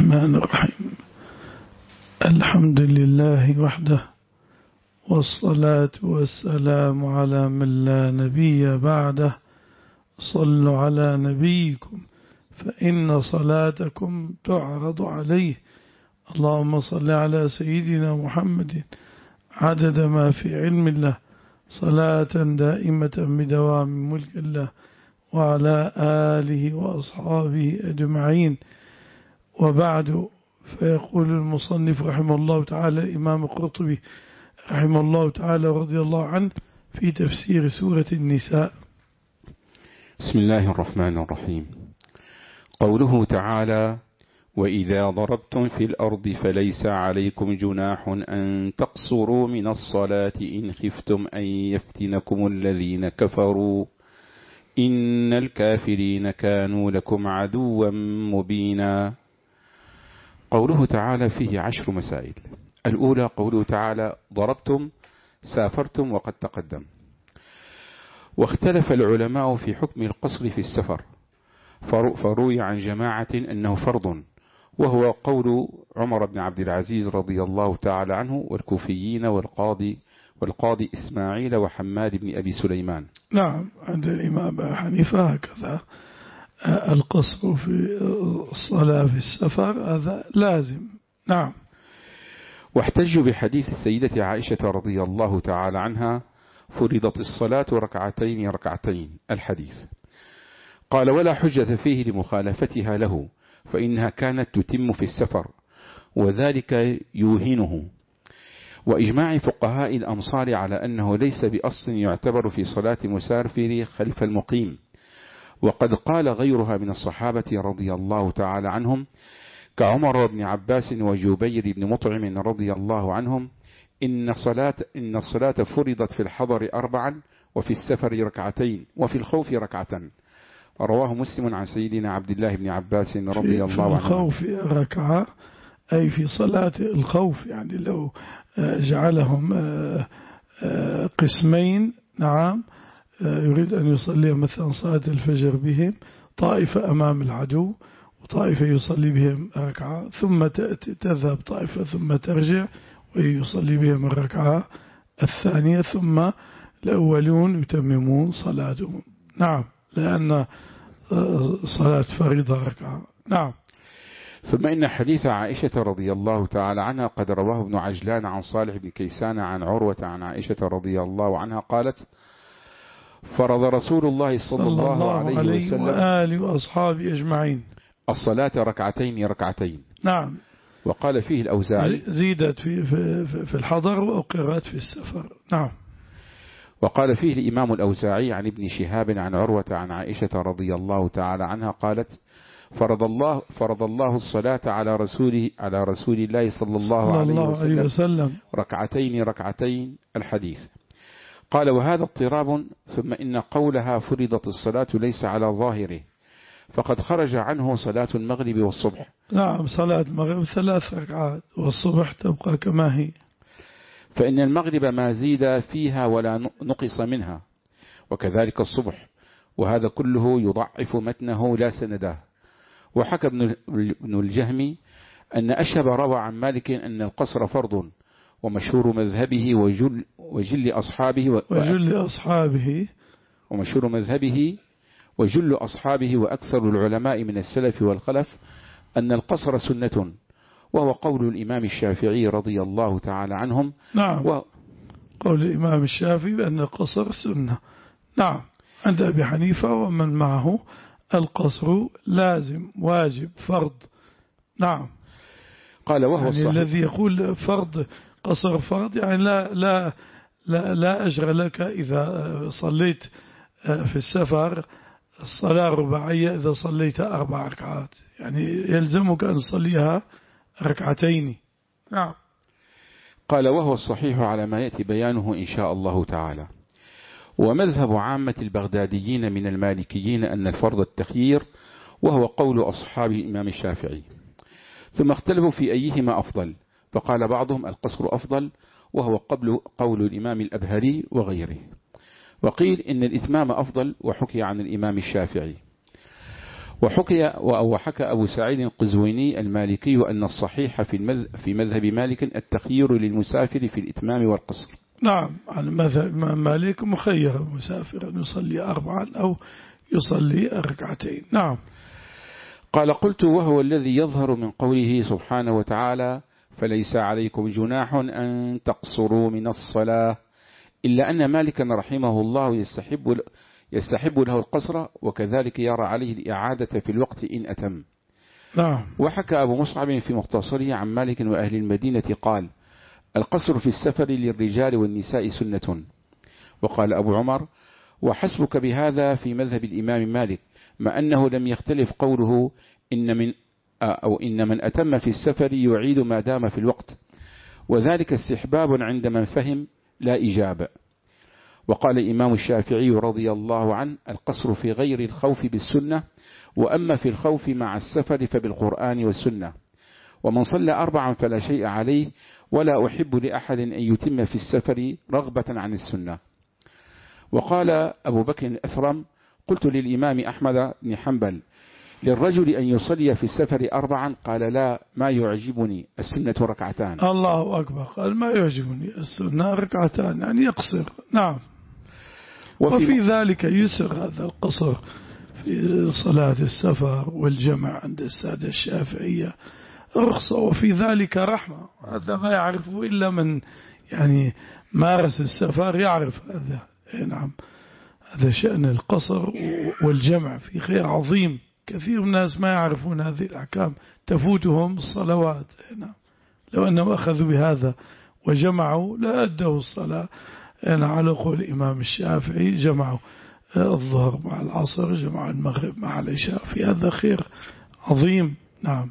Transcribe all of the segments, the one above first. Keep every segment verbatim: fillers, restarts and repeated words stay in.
الرحمن الرحيم. الحمد لله وحده، والصلاة والسلام على من لا نبي بعده. صلوا على نبيكم فإن صلاتكم تعرض عليه. اللهم صل على سيدنا محمد عدد ما في علم الله، صلاة دائمة بدوام ملك الله، وعلى آله وأصحابه أجمعين. وبعد، فيقول المصنف رحمه الله تعالى الإمام القرطبي رحمه الله تعالى رضي الله عنه في تفسير سورة النساء: بسم الله الرحمن الرحيم. قوله تعالى: وإذا ضربتم في الأرض فليس عليكم جناح أن تقصروا من الصلاة إن خفتم أن يفتنكم الذين كفروا إن الكافرين كانوا لكم عدوا مبينا. قوله تعالى فيه عشر مسائل. الأولى قوله تعالى: ضربتم، سافرتم، وقد تقدم. واختلف العلماء في حكم القصر في السفر، فروي عن جماعة أنه فرض، وهو قول عمر بن عبد العزيز رضي الله تعالى عنه والكوفيين والقاضي والقاضي إسماعيل وحماد بن أبي سليمان. نعم، عند الإمام أبي حنيفة هكذا، القصر في الصلاة في السفر هذا لازم. نعم. واحتجوا بحديث السيدة عائشة رضي الله تعالى عنها: فرضت الصلاة ركعتين ركعتين، الحديث. قال: ولا حجة فيه لمخالفتها له، فإنها كانت تتم في السفر، وذلك يوهنه. وإجماع فقهاء الأمصار على أنه ليس بأصل يعتبر في صلاة مسافر خلف المقيم. وقد قال غيرها من الصحابة رضي الله تعالى عنهم كعمر بن عباس وجبير بن مطعم رضي الله عنهم: إن صلاة إن الصلاة فرضت في الحضر أربعا، وفي السفر ركعتين، وفي الخوف ركعة. رواه مسلم عن سيدنا عبد الله بن عباس رضي الله عنه. في الخوف ركعة، أي في صلاة الخوف، يعني لو جعلهم قسمين، نعم، يريد أن يصلي مثلا صلاة الفجر بهم، طائفة أمام العدو وطائفة يصلي بهم ركعة، ثم تذهب طائفة ثم ترجع ويصلي بهم الركعة الثانية، ثم الأولون يتممون صلاتهم. نعم، لأن صلاة فريضة ركعة. نعم. ثم إن حديث عائشة رضي الله تعالى عنها قد رواه ابن عجلان عن صالح بن كيسان عن عروة عن عائشة رضي الله عنها قالت: فرض رسول الله صلى, صلى الله, الله عليه, عليه وسلم وآله وأصحابه أجمعين الصلاة ركعتين ركعتين. نعم. وقال فيه الأوزاعي: زيدت في, في, في الحضر وأقرت في السفر. نعم. وقال فيه الإمام الأوزاعي عن ابن شهاب عن عروة عن عائشة رضي الله تعالى عنها قالت: فرض الله فرض الله الصلاة على رسوله على رسول الله صلى الله, صلى الله عليه, وسلم عليه وسلم ركعتين ركعتين، الحديث. قال: وهذا اضطراب. ثم إن قولها فرضت الصلاة ليس على ظاهره، فقد خرج عنه صلاة المغرب والصبح. نعم، صلاة المغرب ثلاث ركعات، والصبح تبقى كما هي. فإن المغرب ما زيد فيها ولا نقص منها، وكذلك الصبح، وهذا كله يضعف متنه لا سنده. وحكى ابن الجهم أن أشهب روى عن مالك أن القصر فرض، ومشهور مذهبه وجل, وجل أصحابه و... وجل أصحابه ومشهور مذهبه وجل أصحابه وأكثر العلماء من السلف والخلف أن القصر سنة، وهو قول الإمام الشافعي رضي الله تعالى عنهم. نعم، و... قول الإمام الشافعي بأن القصر سنة. نعم. عند أبي حنيفة ومن معه القصر لازم، واجب، فرض. نعم. قال: وهو يعني الصحيح الذي يقول فرض قصر فرض، يعني لا لا لا, لا أجر لك إذا صليت في السفر الصلاة رباعية إذا صليت أربع ركعات، يعني يلزمك أن تصليها ركعتين. نعم. قال: وهو الصحيح على ما يأتي بيانه إن شاء الله تعالى. ومذهب عامة البغداديين من المالكيين أن الفرض التخيير، وهو قول أصحاب الإمام الشافعي. ثم اختلفوا في أيهما أفضل، فقال بعضهم القصر أفضل، وهو قبل قول الإمام الأبهري وغيره. وقيل إن الإتمام أفضل، وحكي عن الإمام الشافعي. وحكي وحكى أبو سعيد القزويني المالكي أن الصحيح في في مذهب مالك التخيير للمسافر في الإتمام والقصر. نعم، على مذهب مالك مخير المسافر أن يصلي أربعا أو يصلي ركعتين. نعم. قال قلت وهو الذي يظهر من قوله سبحانه وتعالى فليس عليكم جناح أن تقصروا من الصلاة، إلا أن مالكا رحمه الله يستحب يستحب له القصر، وكذلك يرى عليه الإعادة في الوقت إن أتم. نعم. وحكى أبو مصعب في مختصره عن مالك وأهل المدينة قال القصر في السفر للرجال والنساء سنة. وقال أبو عمر وحسبك بهذا في مذهب الإمام مالك، ما أنه لم يختلف قوله إن من أو إن من أتم في السفر يعيد ما دام في الوقت، وذلك استحباب عند من فهم لا إجابة. وقال الإمام الشافعي رضي الله عنه القصر في غير الخوف بالسنة، وأما في الخوف مع السفر فبالقرآن والسنة. ومن صلى أربعا فلا شيء عليه، ولا أحب لأحد أن يتم في السفر رغبة عن السنة. وقال أبو بكر الأثرم قلت للإمام أحمد بن حنبل للرجل أن يصلي في السفر أربعا، قال لا، ما يعجبني السنة ركعتان. الله أكبر، قال ما يعجبني السنة ركعتان، يعني يقصر. نعم. وفي, وفي ذلك يسر هذا القصر في صلاة السفر والجمع عند السادة الشافعية رخصة، وفي ذلك رحمة. هذا ما يعرفه إلا من يعني مارس السفر يعرف هذا. نعم، هذا شأن القصر والجمع في خير عظيم. كثير من الناس ما يعرفون هذه الأحكام، تفوتهم الصلوات. نعم، لو أنهم أخذوا بهذا وجمعوا لا أدوا الصلاة. أنا على قول الإمام الشافعي جمعوا الظهر مع العصر، جمعوا المغرب مع العشاء، في هذا خير عظيم. نعم.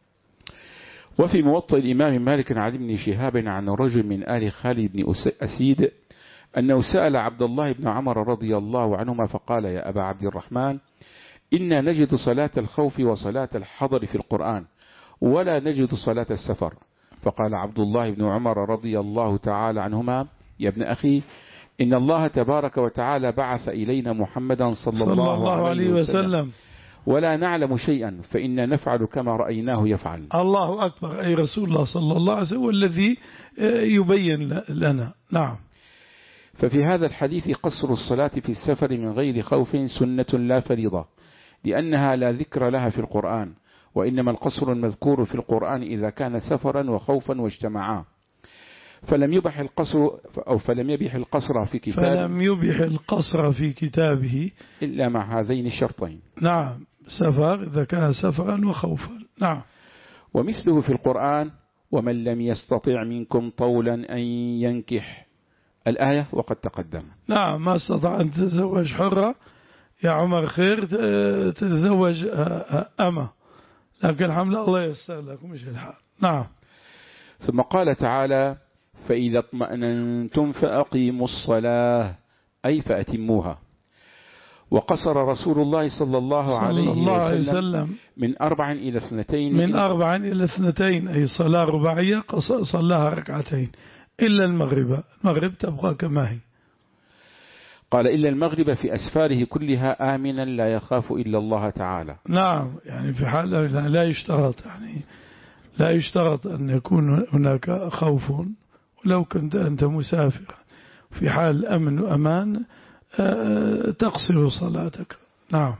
وفي موطئ الإمام مالك عن ابن شهاب عن رجل من آل خالد بن أسيد أنه سأل عبد الله بن عمر رضي الله عنهما فقال يا أبا عبد الرحمن إنا نجد صلاة الخوف وصلاة الحضر في القرآن، ولا نجد صلاة السفر. فقال عبد الله بن عمر رضي الله تعالى عنهما يا ابن أخي إن الله تبارك وتعالى بعث إلينا محمدا صلى, صلى الله, الله عليه وسلم, وسلم ولا نعلم شيئا فإنا نفعل كما رأيناه يفعل. الله أكبر، أي رسول الله صلى الله عليه وسلم الذي يبين لنا. نعم. ففي هذا الحديث قصر الصلاة في السفر من غير خوف سنة لا فريضة، لأنها لا ذكر لها في القرآن، وإنما القصر المذكور في القرآن إذا كان سفرا وخوفا واجتمعا. فلم يبح القصر أو فلم يبح القصر في كتابه فلم يبح القصر في كتابه إلا مع هذين الشرطين. نعم، سفر إذا كان سفرا وخوفا. نعم. ومثله في القرآن ومن لم يستطع منكم طولا أن ينكح الآية وقد تقدم. نعم، ما استطاع أن تتزوج حرة يا عمر خير تتزوج أمة، لكن الحمد الله يسر لكم مش الحال. نعم. ثم قال تعالى فإذا اطمأننتم فأقيموا الصلاة أي فأتموها. وقصر رسول الله صلى الله عليه وسلم, وسلم من أربع إلى اثنتين من أربع إلى اثنتين أي صلاة رباعية صلاها ركعتين إلا المغرب. المغرب تبقى كما هي. قال إلا المغرب في أسفاره كلها آمنا لا يخاف إلا الله تعالى. نعم، يعني في حال لا يشترط يعني لا يشترط أن يكون هناك خوف، ولو كنت أنت مسافر في حال أمن وأمان تقصر صلاتك. نعم.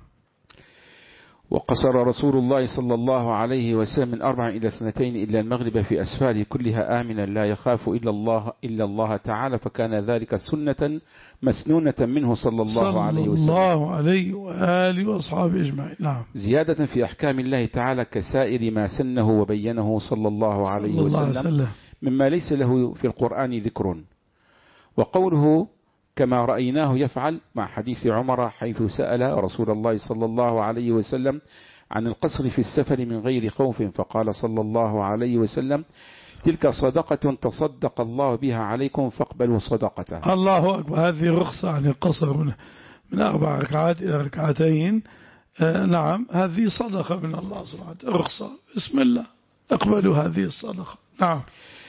وقصر رسول الله صلى الله عليه وسلم من أربع إلى اثنتين إلا المغرب في أسفاره كلها آمنا لا يخاف إلا الله إلا الله تعالى، فكان ذلك سنة مسنونة منه صلى الله عليه وسلم صلى الله عليه وآله وأصحابه أجمعين. نعم. زيادة في أحكام الله تعالى كسائر ما سنه وبينه صلى الله عليه وسلم مما ليس له في القرآن ذكر. وقوله كما رأيناه يفعل مع حديث عمر حيث سأل رسول الله صلى الله عليه وسلم عن القصر في السفر من غير خوف، فقال صلى الله عليه وسلم تلك صدقة تصدق الله بها عليكم فاقبلوا صدقته. الله أكبر، هذه رخصة عن القصر من, من أربع ركعات إلى ركعتين. آه نعم، هذه صدقة من الله سبحانه وتعالى، رخصة، بسم الله اقبلوا هذه الصدقة. نعم.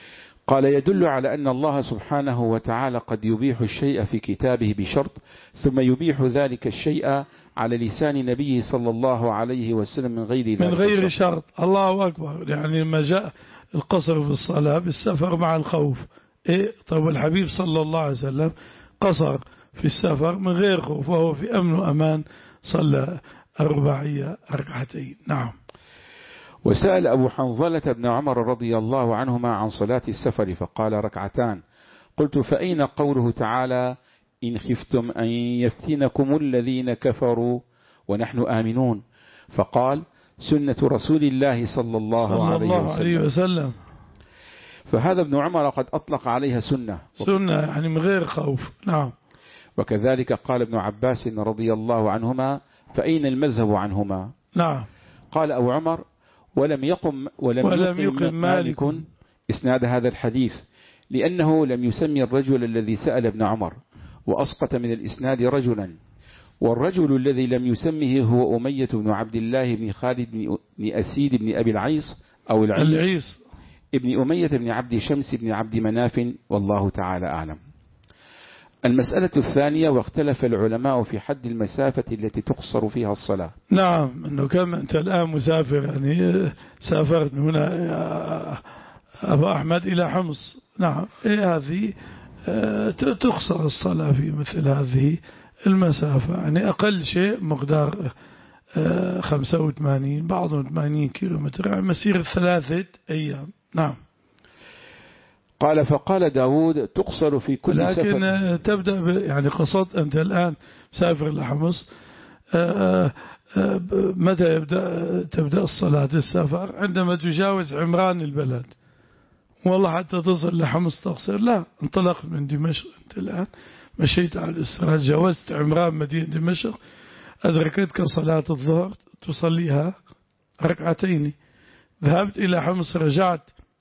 قال يدل على أن الله سبحانه وتعالى قد يبيح الشيء في كتابه بشرط ثم يبيح ذلك الشيء على لسان نبيه صلى الله عليه وسلم من غير ذلك من غير الشرط. شرط. الله أكبر. يعني لما جاء القصر في الصلاة بالسفر مع الخوف، إيه؟ طيب الحبيب صلى الله عليه وسلم قصر في السفر من غير خوف وهو في أمن وأمان، صلى الرباعية ركعتين. نعم. وسأل أبو حنظلة بن عمر رضي الله عنهما عن صلاة السفر فقال ركعتان. قلت فأين قوله تعالى إن خفتم أن يفتنكم الذين كفروا ونحن آمنون؟ فقال سنة رسول الله صلى الله, صلى عليه, الله وسلم. عليه وسلم. فهذا ابن عمر قد أطلق عليها سنة سنة يعني من غير خوف. نعم. وكذلك قال ابن عباس رضي الله عنهما فأين المذهب عنهما؟ نعم. قال أبو عمر ولم يقم ولم, ولم يقم مالك, مالك إسناد هذا الحديث لأنه لم يسمي الرجل الذي سأل ابن عمر وأسقط من الإسناد رجلا، والرجل الذي لم يسمه هو أمية بن عبد الله بن خالد بن أسيد بن أبي العيص أو العيص, العيص ابن أمية بن عبد شمس بن عبد مناف، والله تعالى أعلم. المسألة الثانية واختلف العلماء في حد المسافة التي تقصر فيها الصلاة. نعم. أنه كما أنت الآن مسافر، يعني سافرت من هنا أبا أحمد إلى حمص. نعم. إيه هذه تقصر الصلاة في مثل هذه المسافة، يعني أقل شيء مقدار خمسة وثمانين بعضهم ثمانين كيلومتر، يعني مسيرة ثلاثة أيام. نعم. قال فقال داود تقصر في كل لكن سفر. لكن تبدأ يعني قصدت أنت الآن سافر لحمص، متى يبدأ تبدأ الصلاة السفر؟ عندما تجاوز عمران البلد. والله حتى تصل لحمص تقصر؟ لا، انطلق من دمشق أنت الآن مشيت على الإسرات، جاوزت عمران مدينة دمشق، أدركتك صلاة الظهر تصليها ركعتين. ذهبت إلى حمص، رجعت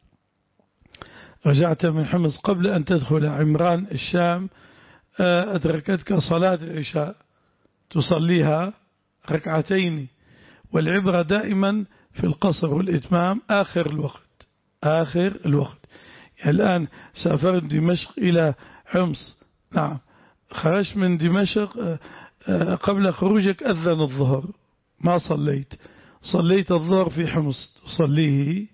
رجعت من حمص قبل أن تدخل عمران الشام، أدركتك صلاة العشاء تصليها ركعتين. والعبرة دائما في القصر والإتمام آخر الوقت، آخر الوقت. يعني الآن سافرت دمشق إلى حمص، نعم، خرجت من دمشق قبل خروجك أذن الظهر، ما صليت، صليت الظهر في حمص، تصليه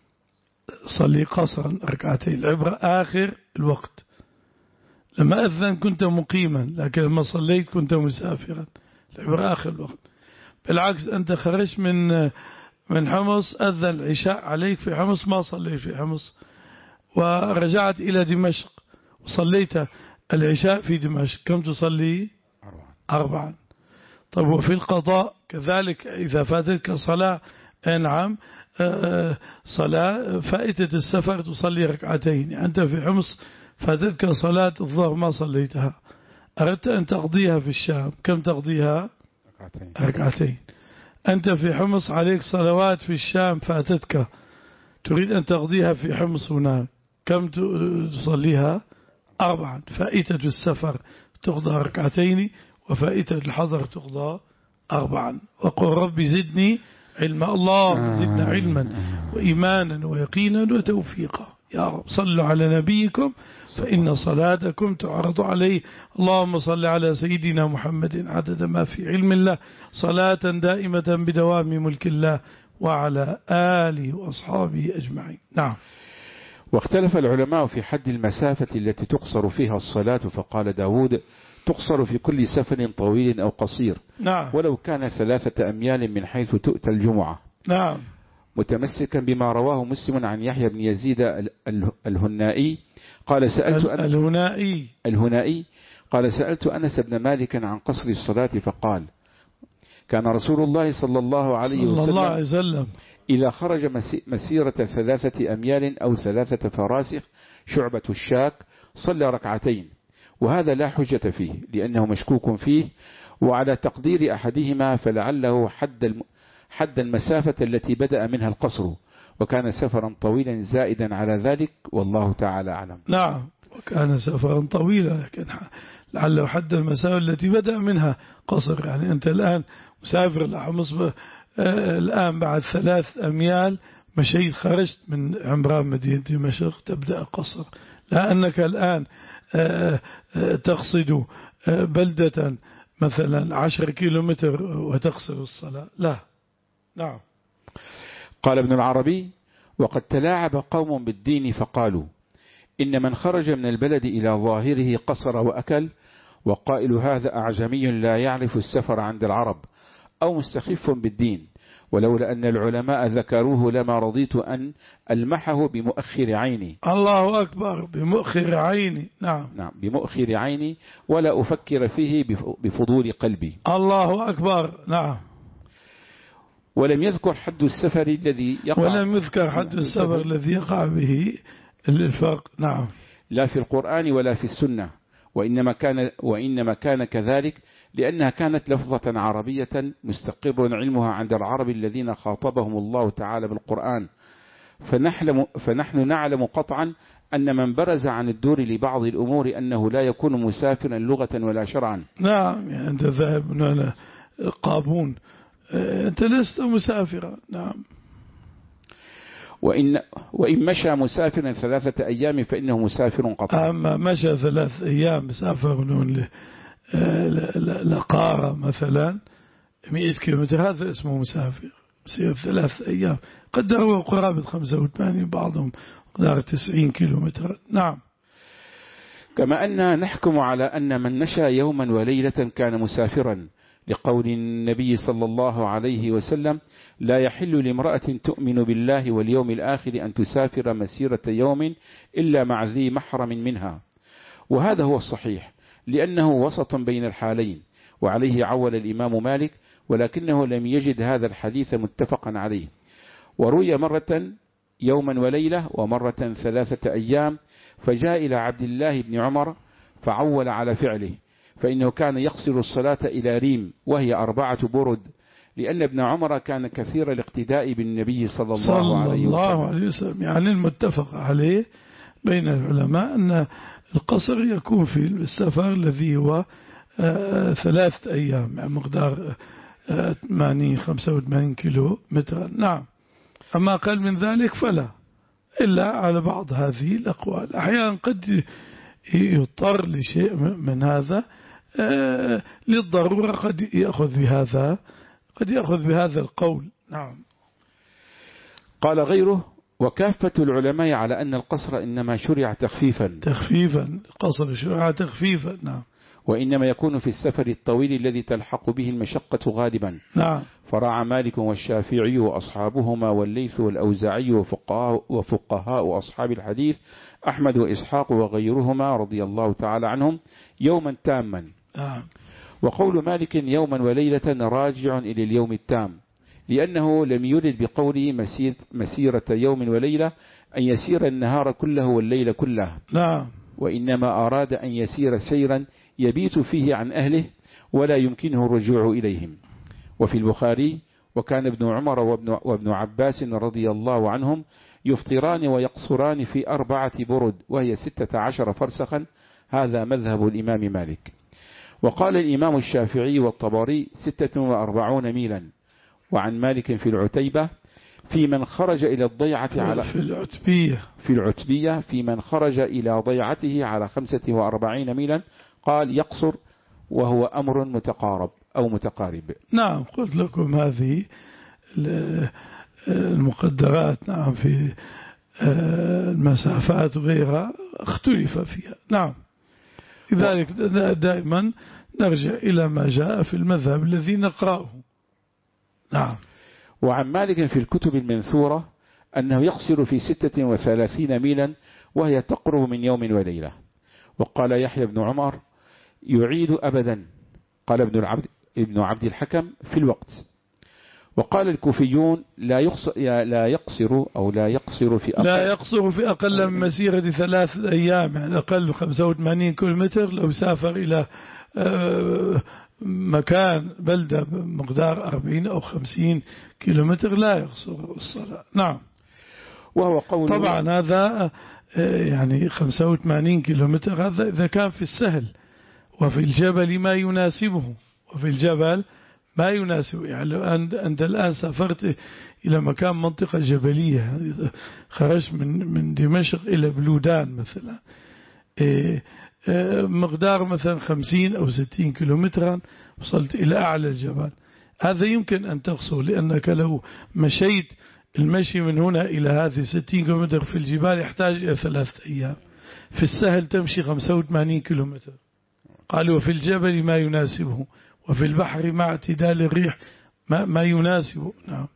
صلي قصرا ركعتين. العبرة آخر الوقت. لما أذن كنت مقيما، لكن لما صليت كنت مسافرا. العبرة آخر الوقت. بالعكس أنت خرجت من من حمص، أذن العشاء عليك في حمص، ما صليت في حمص، ورجعت إلى دمشق وصليت العشاء في دمشق. كم تصلي؟ أربعا. طيب وفي القضاء كذلك إذا فاتتك صلاة، نعم، صلاة فائتة السفر تصلي ركعتين. أنت في حمص فاتتك صلاة الظهر ما صليتها، أردت أن تقضيها في الشام، كم تقضيها؟ ركعتين. ركعتين. أنت في حمص عليك صلوات في الشام فاتتك، تريد أن تقضيها في حمص هناك، كم تصليها؟ أربعا. فائتة السفر تقضى ركعتين، وفائتة الحضر تقضى أربعا. وقل رب زدني علما. الله زدنا علما وإيمانا ويقينا وتوفيقا. يا رب صلوا على نبيكم فإن صلاتكم تعرض عليه. اللهم صل على سيدنا محمد عدد ما في علم الله، صلاة دائمة بدوام ملك الله، وعلى آله وأصحابه أجمعين. نعم. واختلف العلماء في حد المسافة التي تقصر فيها الصلاة، فقال داود تقصر في كل سفر طويل أو قصير. نعم. ولو كان ثلاثة أميال من حيث تؤتى الجمعة. نعم. متمسكا بما رواه مسلم عن يحيى بن يزيد الهنائي قال سألت أن الهنائي الهنائي قال سألت أنس بن مالك عن قصر الصلاة فقال كان رسول الله صلى الله عليه صلى وسلم, الله عليه وسلم إذا خرج مسيرة ثلاثة أميال أو ثلاثة فراسخ شعبة الشاك صلى ركعتين، وهذا لا حجة فيه لأنه مشكوك فيه، وعلى تقدير أحدهما فلعله حد الم... حد المسافة التي بدأ منها القصر، وكان سفرا طويلا زائدا على ذلك، والله تعالى أعلم. نعم، وكان سفرا طويلا، لكن لعله حد المسافة التي بدأ منها قصر. يعني أنت الآن مسافر لحمص الآن بعد ثلاث أميال مشيت خرجت من عمران مدينة دمشق تبدأ قصر، لا أنك الآن تقصد بلدة مثلا عشر كيلومتر وتقصر الصلاة، لا. نعم. قال ابن العربي: وقد تلاعب قوم بالدين فقالوا إن من خرج من البلد إلى ظاهره قصر وأكل، وقائل هذا أعجمي لا يعرف السفر عند العرب أو مستخف بالدين، ولولا أن العلماء ذكروه لما رضيت أن ألمحه بمؤخر عيني. الله أكبر، بمؤخر عيني. نعم نعم بمؤخر عيني، ولا أفكر فيه بفضول قلبي. الله أكبر. نعم. ولم يذكر حد السفر الذي يقع ولم يذكر حد السفر الذي يقع به الإلفاق. نعم. لا في القرآن ولا في السنة، وإنما كان, وإنما كان كذلك لأنها كانت لفظة عربية مستقر علمها عند العرب الذين خاطبهم الله تعالى بالقرآن، فنحن, فنحن نعلم قطعا أن من برز عن الدور لبعض الأمور أنه لا يكون مسافرا لغة ولا شرعا. نعم، يعني أنت ذاهب من قابون، أنت لست مسافرا. نعم. وإن, وإن مشى مسافرا ثلاثة أيام فإنه مسافر قطعا. أما مشى ثلاث أيام مسافر لقارة مثلا مئة كيلومتر، هذا اسمه مسافر. يصير ثلاث أيام، قدروا قرابة خمسة وثمانين، بعضهم قدر تسعين كيلومتر. نعم. كما أن نحكم على أن من مشى يوما وليلة كان مسافرا، لقول النبي صلى الله عليه وسلم: لا يحل لامرأة تؤمن بالله واليوم الآخر أن تسافر مسيرة يوم إلا مع ذي محرم منها. وهذا هو الصحيح، لأنه وسط بين الحالين، وعليه عول الإمام مالك، ولكنه لم يجد هذا الحديث متفقا عليه. وروي مرة يوما وليلة ومرة ثلاثة أيام، فجاء إلى عبد الله بن عمر فعول على فعله، فإنه كان يقصر الصلاة إلى ريم وهي أربعة برد، لأن ابن عمر كان كثير الاقتداء بالنبي صلى الله, صلى الله عليه, الله عليه وسلم. يعني المتفق عليه بين العلماء أن القصر يكون في السفر الذي هو آه ثلاثة أيام، يعني مقدار آه ثمانين خمسة وثمانين كيلو متر. نعم. أما أقل من ذلك فلا، إلا على بعض هذه الأقوال. أحيانا قد يضطر لشيء من هذا آه للضرورة، قد يأخذ بهذا قد يأخذ بهذا القول. نعم. قال غيره: وكافة العلماء على أن القصر إنما شرع تخفيفا تخفيفا القصر شرع تخفيفا. نعم. وإنما يكون في السفر الطويل الذي تلحق به المشقة غالبا. نعم. فراعى مالك والشافعي وأصحابهما والليث والأوزاعي وفقهاء, وفقهاء أصحاب الحديث أحمد وإسحاق وغيرهما رضي الله تعالى عنهم يوما تاما. نعم. وقول مالك يوما وليلة راجع إلى اليوم التام، لأنه لم يرد بقوله مسير مسيرة يوم وليلة أن يسير النهار كله والليل كله. نعم. وإنما أراد أن يسير سيرا يبيت فيه عن أهله ولا يمكنه الرجوع إليهم. وفي البخاري: وكان ابن عمر وابن, وابن عباس رضي الله عنهم يفطران ويقصران في أربعة برد وهي ستة عشر فرسخا. هذا مذهب الإمام مالك. وقال الإمام الشافعي والطبري ستة وأربعون ميلا. وعن مالك في العتيبة: في من خرج إلى الضيعة على في العتبية في العتبية في من خرج إلى ضيعته على خمسة وأربعين ميلا، قال يقصر، وهو أمر متقارب أو متقارب. نعم. قلت لكم هذه المقدرات نعم في المسافات وغيرها اختلف فيها. نعم. لذلك دائما نرجع إلى ما جاء في المذهب الذي نقرأه. نعم. وعن مالك في الكتب المنثورة أنه يقصر في ستة وثلاثين ميلا وهي تقرب من يوم وليلة. وقال يحيى بن عمر: يعيد أبدا. قال ابن العبد ابن عبد الحكم: في الوقت. وقال الكوفيون: لا يقصر لا يقصر أو لا يقصر في أقل لا يقصر في أقل من مسيرة ثلاثة أيام، يعني أقل خمسة وثمانين كيلومتر. لو سافر إلى مكان بلدة مقدار أربعين أو خمسين كيلومتر لا يقصر الصلاة. نعم. وهو قول طبعا هذا يعني خمسة وثمانين كيلومتر هذا إذا كان في السهل، وفي الجبل ما يناسبه، وفي الجبل ما يناسب. يعني لو أنت الآن سافرت إلى مكان منطقة جبلية، خرجت من من دمشق إلى بلودان مثلا، مقدار مثلا خمسين أو ستين كيلومترا، وصلت إلى أعلى الجبل، هذا يمكن أن تقصه، لأنك لو مشيت المشي من هنا إلى هذه ستين كيلومتر في الجبال يحتاج إلى ثلاثة أيام، في السهل تمشي خمسة وثمانين كيلومتر. قالوا وفي الجبل ما يناسبه، وفي البحر مع اعتدال الريح ما, ما يناسبه. نعم.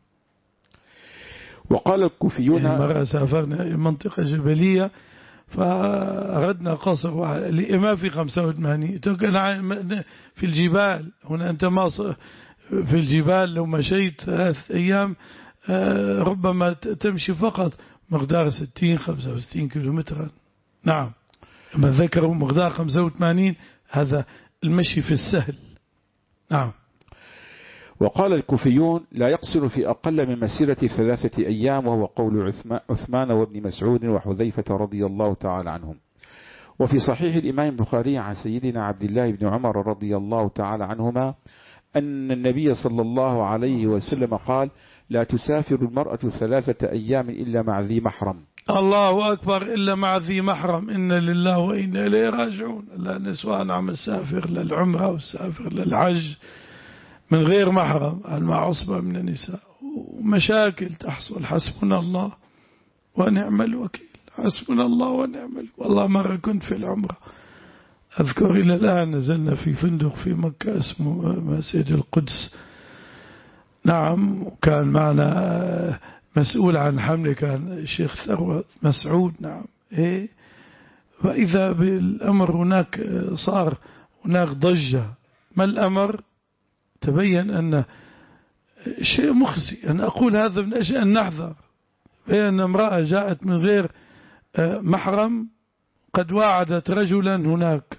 وقال الكوفيون يعني مرة سافرنا إلى منطقة جبلية فأردنا قصر ما في خمسة وثمانين في الجبال. هنا أنت ما في الجبال لو مشيت ثلاث أيام ربما تمشي فقط مقدار ستين خمسة وستين كيلومترا. نعم. لما ذكروا مقدار خمسة وثمانين هذا المشي في السهل. نعم. وقال الكوفيون لا يقصر في أقل من مسيرة ثلاثة أيام، وهو قول عثمان وابن مسعود وحذيفة رضي الله تعالى عنهم. وفي صحيح الإمام البخاري عن سيدنا عبد الله بن عمر رضي الله تعالى عنهما أن النبي صلى الله عليه وسلم قال لا تسافر المرأة ثلاثة أيام إلا مع ذي محرم. الله أكبر. إلا مع ذي محرم. إن لله وإنا إليه راجعون. لا نسوان عم السافر للعمرة والسافر للحج من غير محرم مع عصبة من النساء، ومشاكل تحصل. حسبنا الله ونعم الوكيل. حسبنا الله ونعم الوكيل. والله مرة كنت في العمرة أذكر إلى الآن نزلنا في فندق في مكة اسمه مسجد القدس. نعم. وكان معنا مسؤول عن حمله كان الشيخ ثروت مسعود. نعم. إيه. وإذا بالأمر هناك صار هناك ضجة. ما الأمر؟ تبين أن شيء مخزي. أنا أقول هذا من أجل أن نحذر. بأن امرأة جاءت من غير محرم قد واعدت رجلا هناك،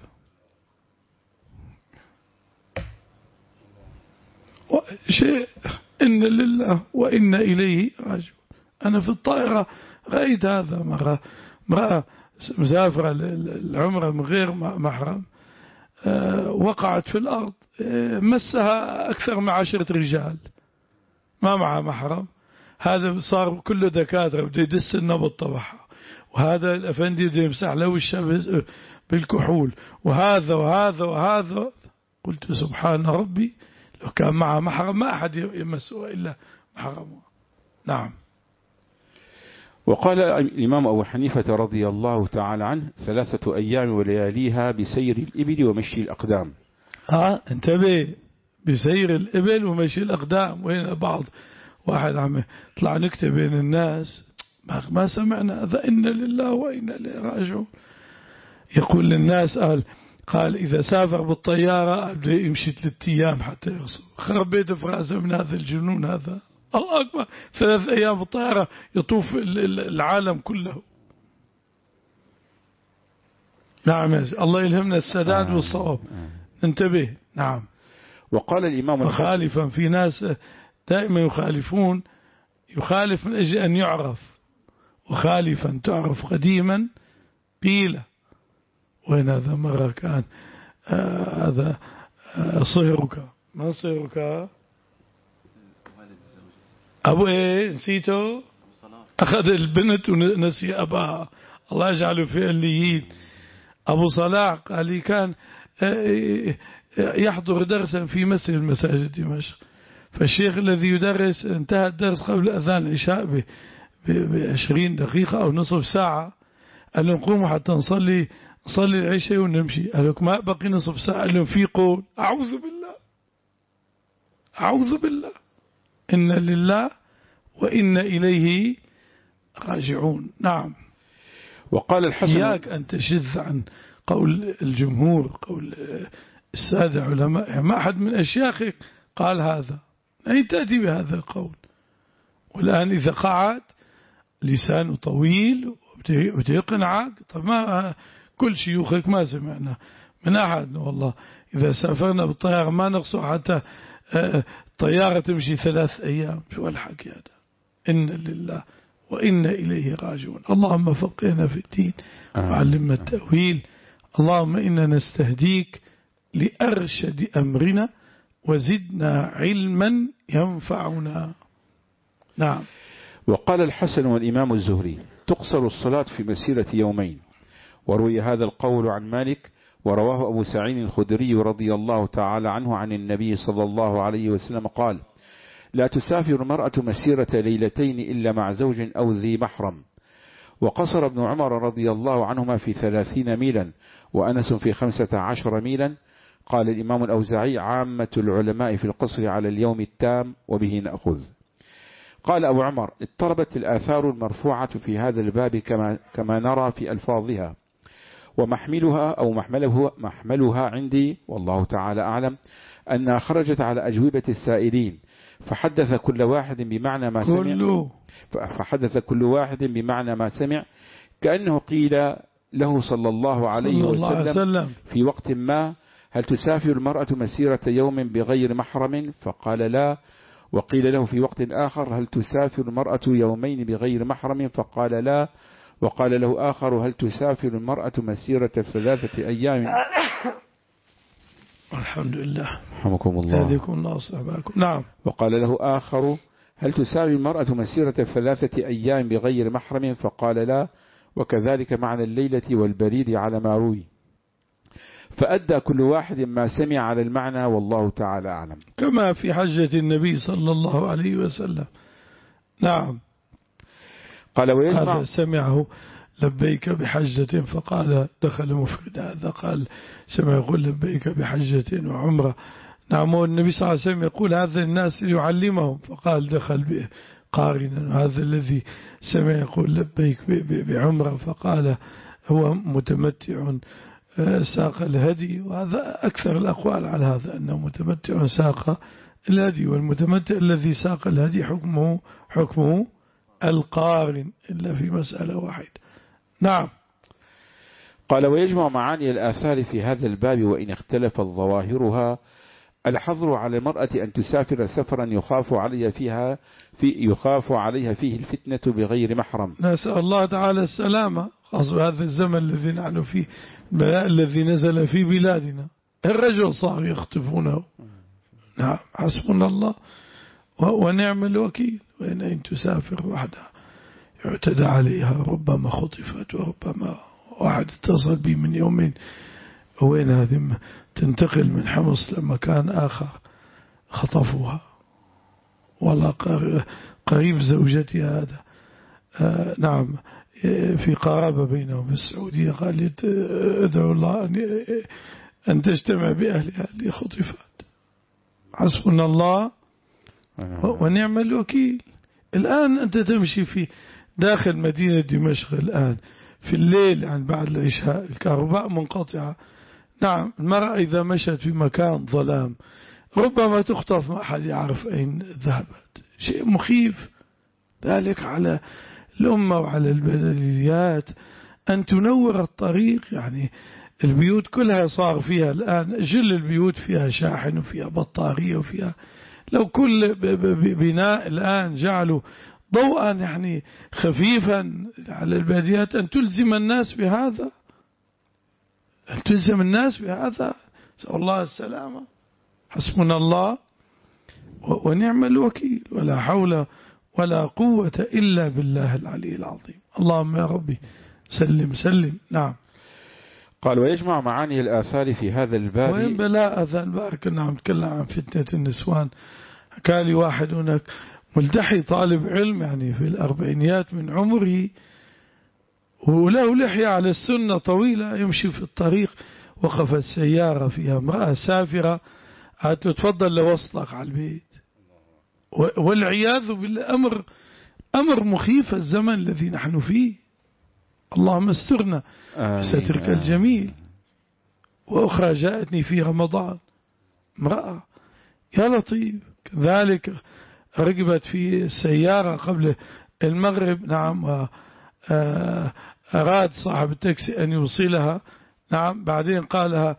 شيء إن لله وإن إليه راجعون. أنا في الطائرة رأيت هذا مرة، امرأة مسافرة العمرة من غير محرم وقعت في الأرض، مسها أكثر من عشرة رجال ما معها محرم. هذا صار كله دكاترة بده يدس النبض طبعها، وهذا الأفندي بده يمسح له وشه بالكحول، وهذا وهذا وهذا. قلت سبحان ربي لو كان معها محرم ما أحد يمسه إلا محرمه. نعم. وقال الإمام أبو حنيفة رضي الله تعالى عنه ثلاثة أيام ولياليها بسير الإبل ومشي الأقدام. ها انتبه، بسير الإبل ومشي الأقدام. وين بعض واحد عم يطلع نكتة بين الناس ما سمعنا هذا. إن لله وإنا إليه راجعون. يقول للناس قال قال إذا سافر بالطيارة بده يمشي ثلاث أيام حتى يوصل. خرب بيته في رأسه من هذا الجنون هذا. الله أكبر. ثلاث أيام في الطائرة يطوف العالم كله. نعم. الله يلهمنا السداد آه. والصواب. آه. انتبه. نعم. وقال الإمام مخالفا في ناس دائما يخالفون، يخالف من أجل أن يعرف، وخالفا تعرف قديما قيل. وين هذا مرة كان آه هذا آه صهرك ما صهرك أبو إيه نسيته، أخذ البنت ونسي أباها. الله يجعله في الليين. أبو صلاح قال لي كان يحضر درسا في مسجد المساجد دمشق، فالشيخ الذي يدرس انتهى الدرس قبل أذان العشاء بعشرين دقيقة أو نصف ساعة. قال لهم قوموا حتى نصلي نصلي العشاء ونمشي. قال لهم ما بقي نصف ساعة. قال لهم في قول أعوذ بالله أعوذ بالله إن لله وإن إليه راجعون. نعم. وقال الحسن إياك أن تشذ عن قول الجمهور، قول السادة علماء. ما أحد من أشياخك قال هذا، أين تأتي بهذا القول؟ والآن إذا قعد لسانه طويل وبده يقنعك. طب ما كل شيوخك ما سمعنا من أحد والله. إذا سافرنا بالطيارة ما نقصر حتى الطيارة تمشي ثلاث أيام. شو الحكي هذا؟ إن لله وإن إليه راجعون. اللهم فقهنا في الدين وعلمنا التأويل. اللهم إنا نستهديك لأرشد أمرنا وزدنا علما ينفعنا. نعم. وقال الحسن والإمام الزهري تقصر الصلاة في مسيرة يومين، وروي هذا القول عن مالك، ورواه أبو سعيد الخدري رضي الله تعالى عنه عن النبي صلى الله عليه وسلم قال: لا تسافر المرأة مسيرة ليلتين إلا مع زوج أو ذي محرم. وقصر ابن عمر رضي الله عنهما في ثلاثين ميلا، وأنس في خمسة عشر ميلا. قال الإمام الأوزاعي: عامة العلماء في القصر على اليوم التام، وبه نأخذ. قال أبو عمر: اضطربت الآثار المرفوعة في هذا الباب كما, كما نرى في ألفاظها، ومحملها أو محمله محملها عندي والله تعالى أعلم أنها خرجت على أجوبة السائلين، فحدث كل واحد بمعنى ما سمع فحدث كل واحد بمعنى ما سمع كأنه قيل له صلى الله عليه وسلم في وقت ما: هل تسافر المرأة مسيرة يوم بغير محرم؟ فقال: لا. وقيل له في وقت آخر: هل تسافر المرأة يومين بغير محرم؟ فقال: لا. وقال له آخر: هل تسافر المرأة مسيرة ثلاثة أيام؟ الحمد لله، رحمكم الله. هذيكم الله صحباكم. نعم. وقال له آخر: هل تسافر المرأة مسيرة ثلاثة أيام بغير محرم؟ فقال: لا. وكذلك معنى الليلة والبريد على ما روي. فأدى كل واحد ما سمع على المعنى، والله تعالى أعلم. كما في حجة النبي صلى الله عليه وسلم. نعم. قال: ويجمع هذا سمعه لبيك بحجة فقال دخل مفرد، هذا قال سمع يقول لبيك بحجة وعمرة. نعم. والنبي صلى الله عليه وسلم يقول هذا الناس يعلمهم، فقال دخل به قارنا. هذا الذي سمع يقول لبيك بعمرة فقال هو متمتع ساق الهدي. وهذا أكثر الأقوال على هذا، أنه متمتع ساق الهدي، والمتمتع الذي ساق الهدي حكمه حكمه القارن إلا في مسألة واحدة. نعم. قال: ويجمع معاني الآثار في هذا الباب وإن اختلفت ظواهرها الحظر على المرأة أن تسافر سفرا يخاف عليها فيها في يخاف عليها فيه الفتنة بغير محرم. نسأل الله تعالى السلامة، خاصة هذا الزمن الذي نحن فيه، البلاء الذي نزل في بلادنا، الرجل صار يخطفونه. نعم. حسبنا الله ونعم الوكيل. وإن أن تسافر وحدها يعتدى عليها، ربما خطفت، وربما واحد اتصل بي من يومين وين هذه تنتقل من حمص لمكان آخر خطفوها، والله قريب زوجتي هذا آه نعم في قرابة بينهم في السعودية، قالت ادعو الله أن, أن تجتمع بأهلها اللي خطفت. حسبنا الله ونعم الوكيل. الآن أنت تمشي في داخل مدينة دمشق الآن في الليل عن بعد العشاء الكهرباء منقطعة. نعم. المرأة إذا مشت في مكان ظلام ربما تخطف، ما أحد يعرف أين ذهبت. شيء مخيف. ذلك على الأمة وعلى البلديات أن تنور الطريق. يعني البيوت كلها صار فيها الآن، جل البيوت فيها شاحن وفيها بطارية وفيها، لو كل بناء الآن جعلوا ضوءا يعني خفيفا على البلديات أن تلزم الناس بهذا، أن تلزم الناس بهذا. نسأل الله السلامة. حسبنا الله ونعم الوكيل، ولا حول ولا قوة إلا بالله العلي العظيم. اللهم يا ربي سلم سلم. نعم. قال: ويجمع معاني الآثار في هذا الباب. وين بلاء أذان بارك. كنا عم نتكلم عن فتنة النسوان. حكى لي واحد هناك ملتحي طالب علم يعني في الأربعينيات من عمره، وله لحية على السنة طويلة، يمشي في الطريق، وقفت سيارة فيها امرأة سافرة، قالت له تفضل لوصلك على البيت. والعياذ بالله أمر أمر مخيف الزمن الذي نحن فيه. اللهم استرنا بسترك الجميل. وأخرى جاءتني في رمضان امرأة يا لطيف كذلك ركبت في السيارة قبل المغرب. نعم. أراد صاحب التاكسي أن يوصلها. نعم. بعدين قال لها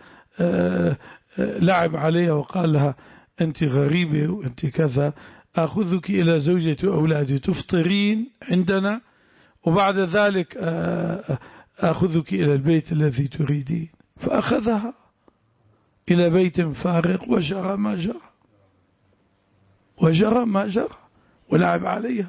لعب عليها وقال لها أنت غريبة وأنت كذا، أخذك إلى زوجتي وأولادي تفطرين عندنا، وبعد ذلك أخذك إلى البيت الذي تريدين. فأخذها إلى بيت فارغ وجرى ما جرى. وجرى ما جرى ولعب عليها.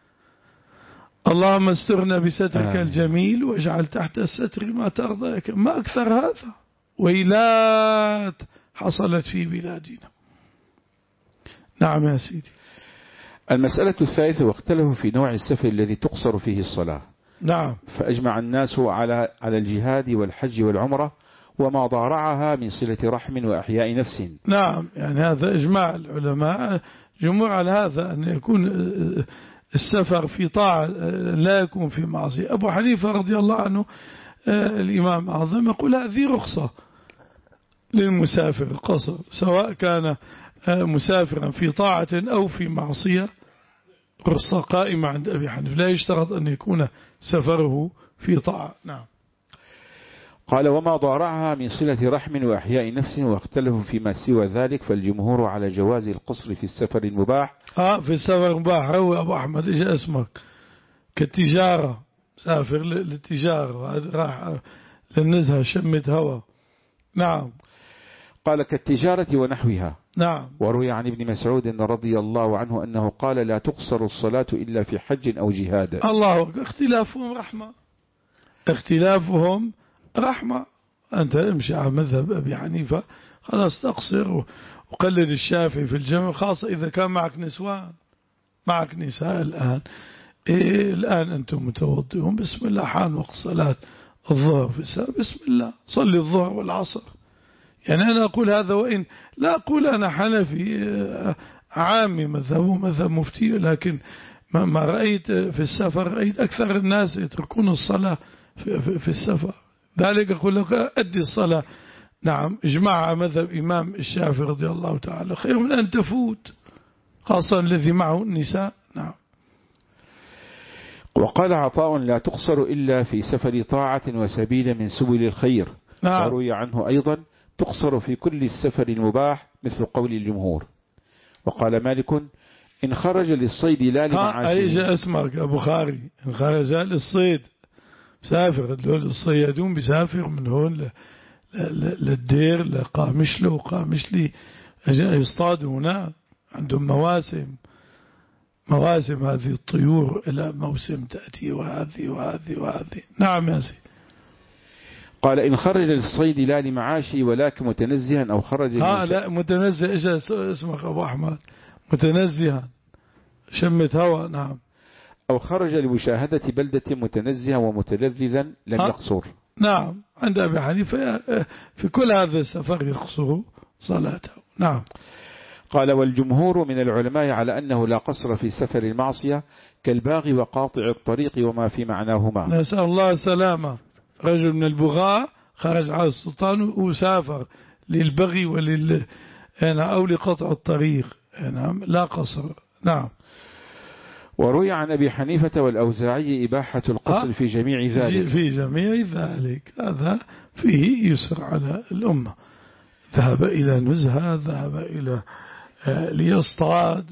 اللهم استرنا بسترك الجميل واجعل تحت الستر ما ترضى. ما أكثر هذا، ويلات حصلت في بلادنا. نعم يا سيدي. المسألة الثالثة، واختلفوا في نوع السفر الذي تقصر فيه الصلاة. نعم. فأجمع الناس على على الجهاد والحج والعمرة وما ضارعها من صلة رحم وأحياء نفس. نعم، يعني هذا إجماع العلماء جمهور على هذا، أن يكون السفر في طاعة لا يكون في معصية. أبو حنيفة رضي الله عنه الإمام الأعظم يقول هذه رخصة للمسافر القصر، سواء كان مسافرا في طاعة أو في معصية، رخصة قائمة عند أبي حنيفة، لا يشترط أن يكون سفره في طاعة. نعم. قال وما ضارعها من صلة رحم وأحياء نفس، واختلفوا فيما سوى ذلك، فالجمهور على جواز القصر في السفر المباح. آه في السفر المباح. روي أبو أحمد إيش اسمك كالتجارة، سافر للتجارة، راح للنزهة شمت هوا. نعم. قال كالتجارة ونحوها. نعم. وروي عن ابن مسعود رضي الله عنه أنه قال لا تقصر الصلاة إلا في حج أو جهاد. الله. اختلافهم رحمة، اختلافهم رحمة. أنت امشي على مذهب أبي حنيفة خلاص تقصر، وقلد الشافعي في الجمع، خاصة إذا كان معك نسوان، معك نساء. الآن إيه الآن أنتم متوضئون، بسم الله حان وقت صلاة الظهر في الساعة، بسم الله صلي الظهر والعصر. يعني أنا أقول هذا، وإن لا أقول أنا حنفي عامي مذهبه مذهب مفتي، لكن ما رأيت في السفر، رأيت أكثر الناس يتركون الصلاة في, في, في السفر. ذلك أقول لك أدي الصلاة. نعم. إجماع مذهب إمام الشافعي رضي الله تعالى خير من أن تفوت، خاصة الذي معه النساء. نعم. وقال عطاء لا تقصر إلا في سفر طاعة وسبيل من سبل الخير. نعم. وروي عنه أيضا تقصر في كل السفر المباح مثل قول الجمهور. وقال مالك إن خرج للصيد لا لمعاشه. أي جاء اسمك أبو خاري، إن خرج للصيد سافر، الصيادون بيسافر من هون للدير لقامشله وقامشلي يصطادوا هنا، عندهم مواسم مواسم هذه الطيور إلى موسم تأتي وهذه وهذه وهذه. نعم يا سيدي. قال إن خرج للصيد لا لمعاشي ولكن متنزها أو خرج ها لا متنزه. إيش اسمك أبو أحمد؟ متنزها شمت هوا. نعم. أو خرج لمشاهدة بلدة متنزها ومتلذذا لم يقصر. نعم. عند أبي حنيفة في كل هذا السفر يقصر صلاته. نعم. قال والجمهور من العلماء على أنه لا قصر في سفر المعصية كالباغي وقاطع الطريق وما في معناهما. نسأل الله السلامة. رجل من البغاة خرج على السلطان وسافر للبغي ولل أو لقطع الطريق. نعم. لا قصر. نعم. وروي عن أبي حنيفة والأوزاعي إباحة القصر في جميع ذلك. في جميع ذلك، هذا فيه يسر على الأمة. ذهب إلى نزهة، ذهب إلى ليصطاد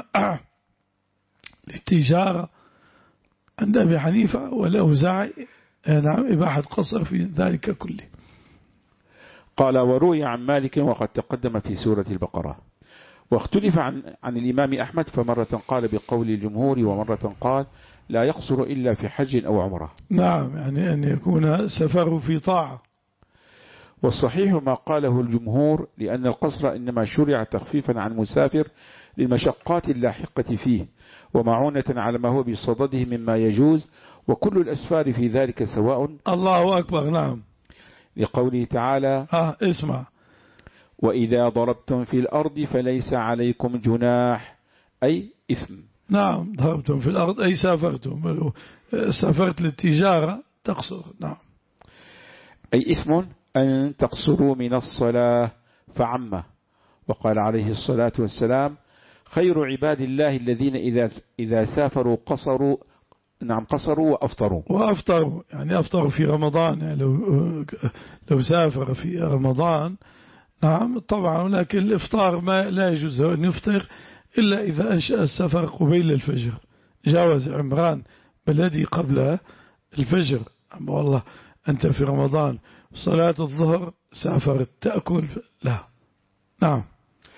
للتجارة. عند أبي حنيفة والأوزاعي نعم إباحة قصر في ذلك كله. قال وروي عن مالك وقد تقدم في سورة البقرة. واختلف عن عن الإمام أحمد، فمرة قال بقول الجمهور ومرة قال لا يقصر إلا في حج أو عمرة. نعم. يعني أن يكون سفره في طاعة. والصحيح ما قاله الجمهور، لأن القصر إنما شرع تخفيفا عن المسافر للمشقات اللاحقة فيه، ومعونة على ما هو بصدده مما يجوز، وكل الأسفار في ذلك سواء. الله أكبر. نعم. لقوله تعالى آه اسمع وإذا ضربتم في الأرض فليس عليكم جناح، أي إثم. نعم. ضربتم في الأرض أي سافرتم، سافرت للتجارة تقصر. نعم. أي إثم أن تقصروا من الصلاة فعمه. وقال عليه الصلاة والسلام خير عباد الله الذين إذا إذا سافروا قصروا. نعم قصروا وأفطروا. وأفطروا يعني أفطروا في رمضان. يعني لو لو سافر في رمضان نعم طبعا، لكن الإفطار ما لا يجوز أن يفطر إلا إذا أنشأ السفر قبيل الفجر. جاوز عمران بلدي قبل الفجر. أما والله أنت في رمضان صلاة الظهر سافرت تأكل لا. نعم.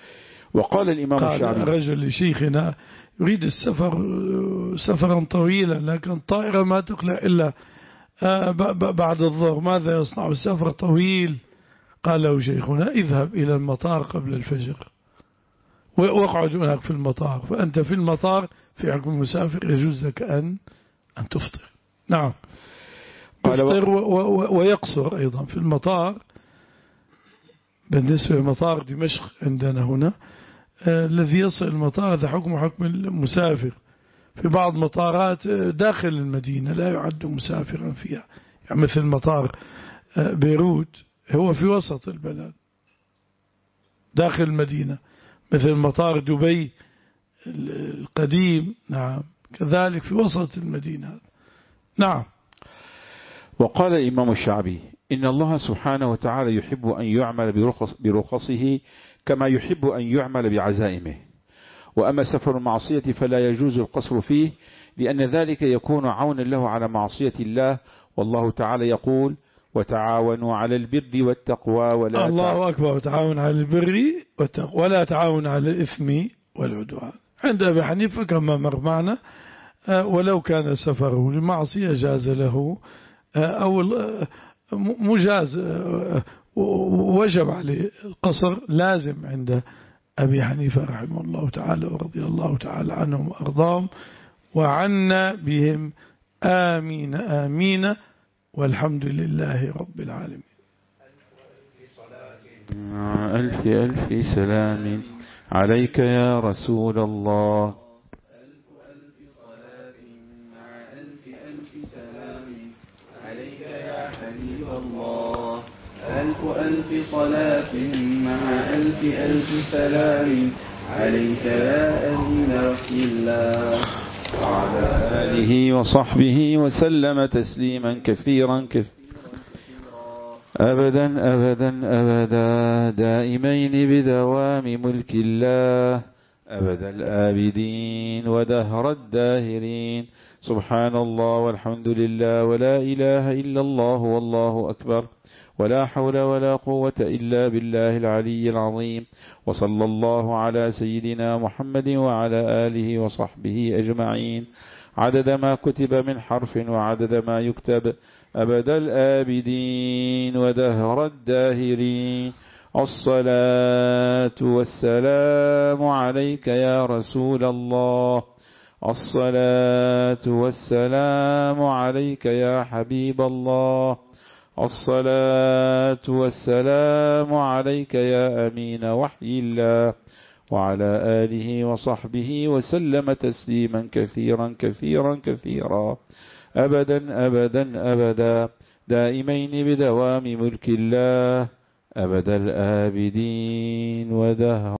وقال الإمام قال الشعبي رجل لشيخنا يريد السفر سفرا طويلا، لكن الطائرة ما تقلع إلا بعد الظهر، ماذا يصنع؟ السفر طويل. قال له شيخنا اذهب إلى المطار قبل الفجر واقعد هناك في المطار، فأنت في المطار في حكم المسافر يجوز لك أن أن تفطر. نعم، يفطر ويقصر أيضا في المطار. بالنسبة لمطار دمشق عندنا هنا آه الذي يصل المطار هذا حكم حكم المسافر. في بعض مطارات داخل المدينة لا يعد مسافرا فيها، يعني مثل مطار آه بيروت هو في وسط البلد داخل المدينة، مثل مطار دبي القديم نعم كذلك في وسط المدينة. نعم. وقال الإمام الشعبي إن الله سبحانه وتعالى يحب أن يعمل برخص برخصه كما يحب أن يعمل بعزائمه، وأما سفر المعصية فلا يجوز القصر فيه، لأن ذلك يكون عونا له على معصية الله، والله تعالى يقول وتعاونوا على البر والتقوى ولا الله أكبر، وتعاون على البر والتقوى ولا تعاون على الإثم والعدوان. عند أبي حنيفة كما مر معنا ولو كان سفره لمعصية جاز له أو مجاز وجب عليه القصر لازم عند أبي حنيفة رحمه الله تعالى ورضي الله تعالى عنهم وأرضاهم وعنا بهم آمين آمين والحمد لله رب العالمين. ألف ألف سلام عليك يا رسول الله. ألف ألف صلاة مع ألف ألف سلام عليك يا أمين وحي الله، وعلى آله وصحبه وسلم تسليما كثيرا كثيرا أبدا أبدا أبدا دائمين بدوام ملك الله أبدا الآبدين ودهر الداهرين. سبحان الله والحمد لله ولا إله إلا الله والله أكبر ولا حول ولا قوة إلا بالله العلي العظيم. وصلى الله على سيدنا محمد وعلى آله وصحبه أجمعين عدد ما كتب من حرف وعدد ما يكتب أبد الآبدين ودهر الداهرين. الصلاة والسلام عليك يا رسول الله، الصلاة والسلام عليك يا حبيب الله، الصلاة والسلام عليك يا أمين وحي الله، وعلى آله وصحبه وسلم تسليما كثيرا كثيرا كثيرا أبدا أبدا أبدا دائمين بدوام ملك الله أبد الآبدين ودهر